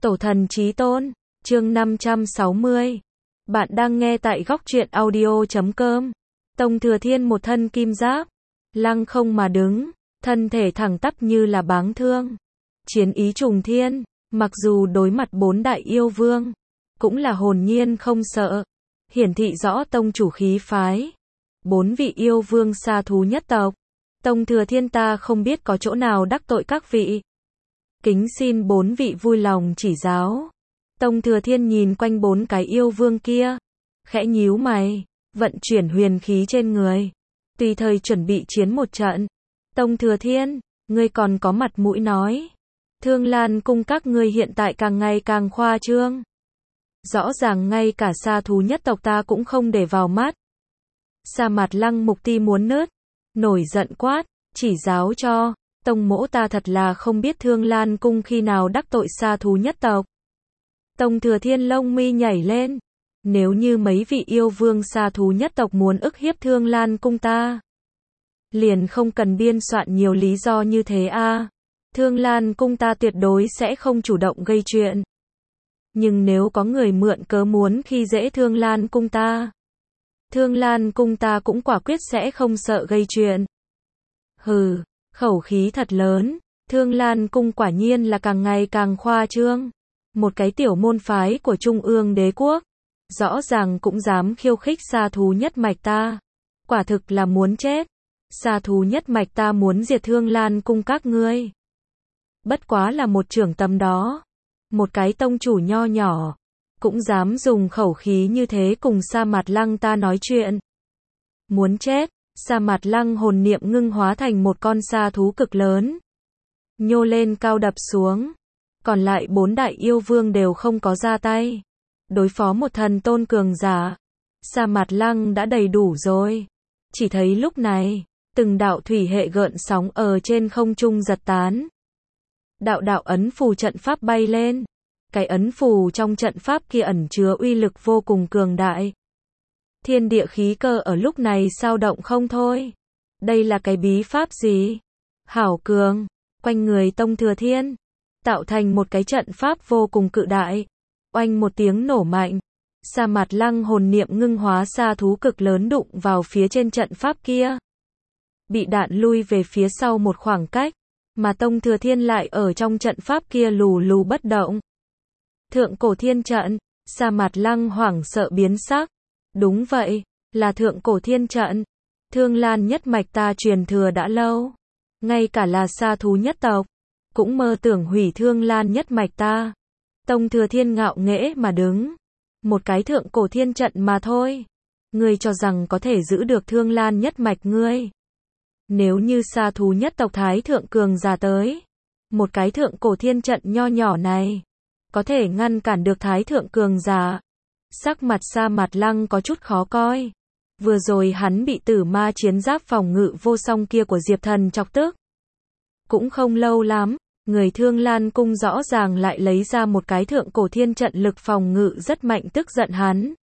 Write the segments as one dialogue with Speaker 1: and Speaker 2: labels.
Speaker 1: Tổ thần chí tôn, chương 560. Bạn đang nghe tại góc truyện audio.com. Tông Thừa Thiên một thân kim giáp, lăng không mà đứng, thân thể thẳng tắp như là báng thương. Chiến ý trùng thiên, mặc dù đối mặt 4 đại yêu vương, cũng là hồn nhiên không sợ, hiển thị rõ tông chủ khí phái. 4 vị yêu vương sa thú nhất tộc, Tông Thừa Thiên ta không biết có chỗ nào đắc tội các vị. Kính xin 4 vị vui lòng chỉ giáo. Tông Thừa Thiên nhìn quanh 4 cái yêu vương kia, khẽ nhíu mày, vận chuyển huyền khí trên người, tùy thời chuẩn bị chiến một trận. Tông Thừa Thiên, ngươi còn có mặt mũi nói, Thương Lan cung các ngươi hiện tại càng ngày càng khoa trương. Rõ ràng ngay cả sa thú nhất tộc ta cũng không để vào mắt. Sa Mạt Lăng Mục Ti muốn nứt, nổi giận quát, chỉ giáo cho, tông mỗ ta thật là không biết Thương Lan cung khi nào đắc tội sa thú nhất tộc. Tông Thừa Thiên lông mi nhảy lên, nếu như mấy vị yêu vương sa thú nhất tộc muốn ức hiếp Thương Lan cung ta, liền không cần biên soạn nhiều lý do như thế a. Thương Lan cung ta tuyệt đối sẽ không chủ động gây chuyện. Nhưng nếu có người mượn cớ muốn khi dễ Thương Lan cung ta, Thương Lan cung ta cũng quả quyết sẽ không sợ gây chuyện. Hừ, khẩu khí thật lớn, Thương Lan cung quả nhiên là càng ngày càng khoa trương. Một cái tiểu môn phái của Trung ương đế quốc, rõ ràng cũng dám khiêu khích sa thú nhất mạch ta. Quả thực là muốn chết. Sa thú nhất mạch ta muốn diệt Thương Lan cung các ngươi. Bất quá là một trưởng tầm đó. Một cái tông chủ nho nhỏ, cũng dám dùng khẩu khí như thế cùng Sa Mạt Lăng ta nói chuyện. Muốn chết. Sa Mạt Lăng hồn niệm ngưng hóa thành một con sa thú cực lớn, nhô lên cao đập xuống. Còn lại 4 đại yêu vương đều không có ra tay. Đối phó một thần tôn cường giả, Sa Mạt Lăng đã đầy đủ rồi. Chỉ thấy lúc này, từng đạo thủy hệ gợn sóng ở trên không trung giật tán. Đạo đạo ấn phù trận pháp bay lên. Cái ấn phù trong trận pháp kia ẩn chứa uy lực vô cùng cường đại. Thiên địa khí cơ ở lúc này sao động không thôi. Đây là cái bí pháp gì? Hảo cường, quanh người Tông Thừa Thiên, tạo thành một cái trận pháp vô cùng cự đại. Oanh một tiếng nổ mạnh, Sa Mạt Lăng hồn niệm ngưng hóa sa thú cực lớn đụng vào phía trên trận pháp kia. Bị đạn lui về phía sau một khoảng cách, mà Tông Thừa Thiên lại ở trong trận pháp kia lù lù bất động. Thượng cổ thiên trận, Sa Mạt Lăng hoảng sợ biến sắc. Đúng vậy, là thượng cổ thiên trận. Thương Lan nhất mạch ta truyền thừa đã lâu. Ngay cả là sa thú nhất tộc, cũng mơ tưởng hủy Thương Lan nhất mạch ta. Tông Thừa Thiên ngạo nghễ mà đứng. Một cái thượng cổ thiên trận mà thôi. Ngươi cho rằng có thể giữ được Thương Lan nhất mạch ngươi. Nếu như sa thú nhất tộc thái thượng cường giả tới, một cái thượng cổ thiên trận nho nhỏ này, có thể ngăn cản được thái thượng cường giả. Sắc mặt Sa Mạt Lăng có chút khó coi. Vừa rồi hắn bị tử ma chiến giáp phòng ngự vô song kia của Diệp Thần chọc tức. Cũng không lâu lắm, người Thương Lan cung rõ ràng lại lấy ra một cái thượng cổ thiên trận lực phòng ngự rất mạnh tức giận hắn.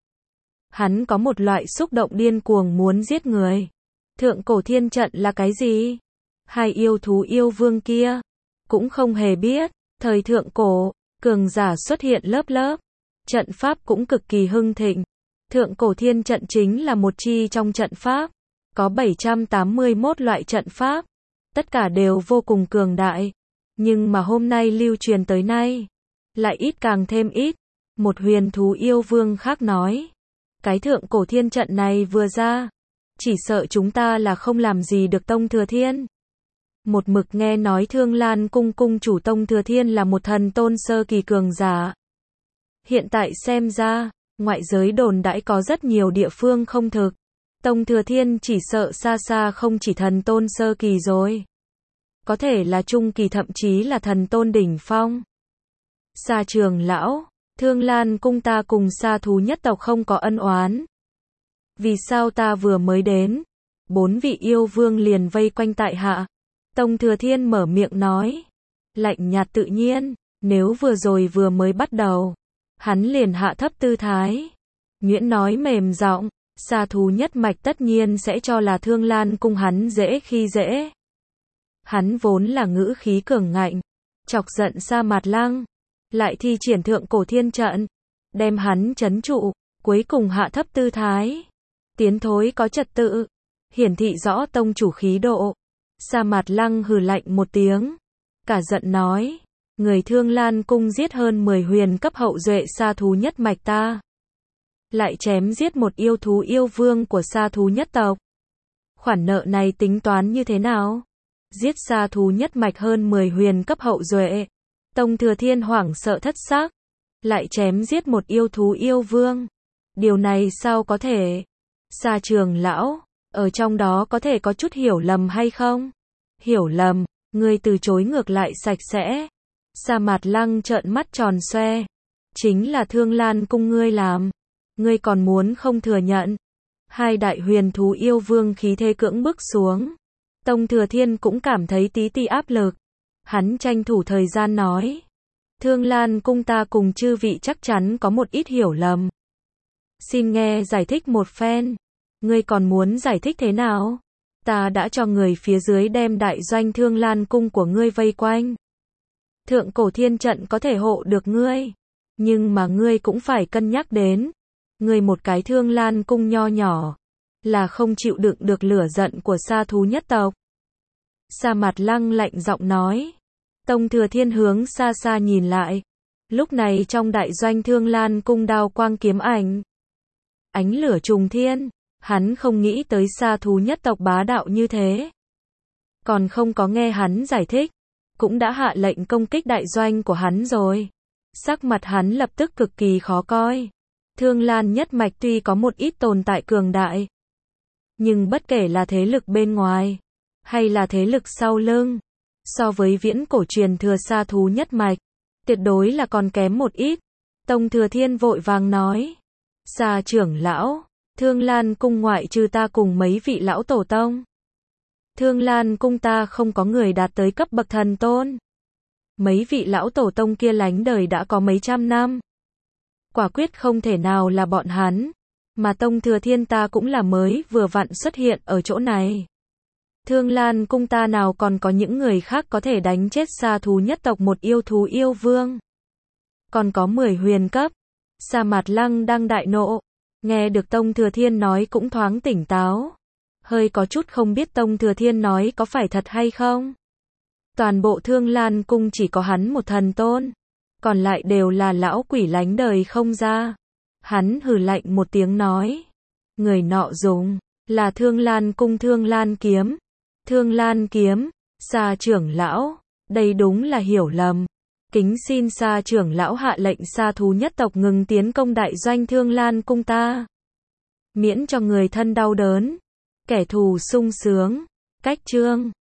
Speaker 1: Hắn có một loại xúc động điên cuồng muốn giết người. Thượng cổ thiên trận là cái gì? Hai yêu thú yêu vương kia cũng không hề biết. Thời thượng cổ, cường giả xuất hiện lớp lớp. Trận pháp cũng cực kỳ hưng thịnh. Thượng cổ thiên trận chính là một chi trong trận pháp. Có 781 loại trận pháp. Tất cả đều vô cùng cường đại. Nhưng mà hôm nay lưu truyền tới nay, lại ít càng thêm ít. Một huyền thú yêu vương khác nói. Cái thượng cổ thiên trận này vừa ra, chỉ sợ chúng ta là không làm gì được Tông Thừa Thiên. Một mực nghe nói Thương Lan cung cung chủ Tông Thừa Thiên là một thần tôn sơ kỳ cường giả. Hiện tại xem ra, ngoại giới đồn đãi có rất nhiều địa phương không thực. Tông Thừa Thiên chỉ sợ xa xa không chỉ thần tôn sơ kỳ rồi. Có thể là trung kỳ thậm chí là thần tôn đỉnh phong. Sa trưởng lão, Thương Lan cung ta cùng sa thú nhất tộc không có ân oán. Vì sao ta vừa mới đến, 4 vị yêu vương liền vây quanh tại hạ? Tông Thừa Thiên mở miệng nói, lạnh nhạt tự nhiên, nếu vừa rồi vừa mới bắt đầu, hắn liền hạ thấp tư thái. Nhuyễn nói mềm giọng, sa thú nhất mạch tất nhiên sẽ cho là Thương Lan cung hắn dễ khi dễ. Hắn vốn là ngữ khí cường ngạnh, chọc giận Sa Mạt Lăng. lại thi triển thượng cổ thiên trận, đem hắn trấn trụ, cuối cùng hạ thấp tư thái, tiến thối có trật tự, hiển thị rõ tông chủ khí độ. Sa Mạt Lăng hừ lạnh một tiếng, cả giận nói, người Thương Lan cung giết hơn 10 huyền cấp hậu duệ sa thú nhất mạch ta, lại chém giết một yêu thú yêu vương của sa thú nhất tộc. Khoản nợ này tính toán như thế nào? Giết sa thú nhất mạch hơn 10 huyền cấp hậu duệ. Tông Thừa Thiên hoảng sợ thất xác, lại chém giết một yêu thú yêu vương. Điều này sao có thể? Sa trưởng lão, ở trong đó có thể có chút hiểu lầm hay không? Hiểu lầm, ngươi từ chối ngược lại sạch sẽ. Sa Mạt Lăng trợn mắt tròn xoe. Chính là Thương Lan cung ngươi làm. Ngươi còn muốn không thừa nhận. Hai đại huyền thú yêu vương khí thế cưỡng bức xuống. Tông Thừa Thiên cũng cảm thấy tí ti áp lực. Hắn tranh thủ thời gian nói. Thương Lan cung ta cùng chư vị chắc chắn có một ít hiểu lầm. Xin nghe giải thích một phen. Ngươi còn muốn giải thích thế nào? Ta đã cho người phía dưới đem đại doanh Thương Lan cung của ngươi vây quanh. Thượng cổ thiên trận có thể hộ được ngươi. Nhưng mà ngươi cũng phải cân nhắc đến. Ngươi một cái Thương Lan cung nho nhỏ. Là không chịu đựng được lửa giận của sa thú nhất tộc. Sa Mạt Lăng lạnh giọng nói. Tông Thừa Thiên hướng xa xa nhìn lại. Lúc này trong đại doanh Thương Lan cung đao quang kiếm ảnh. Ánh lửa trùng thiên. Hắn không nghĩ tới sa thú nhất tộc bá đạo như thế. Còn không có nghe hắn giải thích. Cũng đã hạ lệnh công kích đại doanh của hắn rồi. Sắc mặt hắn lập tức cực kỳ khó coi. Thương Lan nhất mạch tuy có một ít tồn tại cường đại. Nhưng bất kể là thế lực bên ngoài. Hay là thế lực sau lưng. So với viễn cổ truyền thừa sa thú nhất mạch. Tuyệt đối là còn kém một ít. Tông Thừa Thiên vội vàng nói. Sa trưởng lão. Thương Lan cung ngoại trừ ta cùng mấy vị lão tổ tông. Thương Lan cung ta không có người đạt tới cấp bậc thần tôn. Mấy vị lão tổ tông kia lánh đời đã có mấy trăm năm. Quả quyết không thể nào là bọn hắn. Mà Tông Thừa Thiên ta cũng là mới vừa vặn xuất hiện ở chỗ này. Thương Lan cung ta nào còn có những người khác có thể đánh chết sa thú nhất tộc một yêu thú yêu vương. Còn có 10 huyền cấp. Sa Mạt Lăng đang đại nộ. Nghe được Tông Thừa Thiên nói cũng thoáng tỉnh táo. Hơi có chút không biết Tông Thừa Thiên nói có phải thật hay không. Toàn bộ Thương Lan cung chỉ có hắn một thần tôn. Còn lại đều là lão quỷ lánh đời không ra. Hắn hừ lạnh một tiếng nói. Người nọ dùng là Thương Lan cung Thương Lan kiếm. Thương Lan kiếm, Sa trưởng lão, đây đúng là hiểu lầm. Kính xin Sa trưởng lão hạ lệnh sa thú nhất tộc ngừng tiến công đại doanh Thương Lan cung ta. Miễn cho người thân đau đớn, kẻ thù sung sướng. Cách chương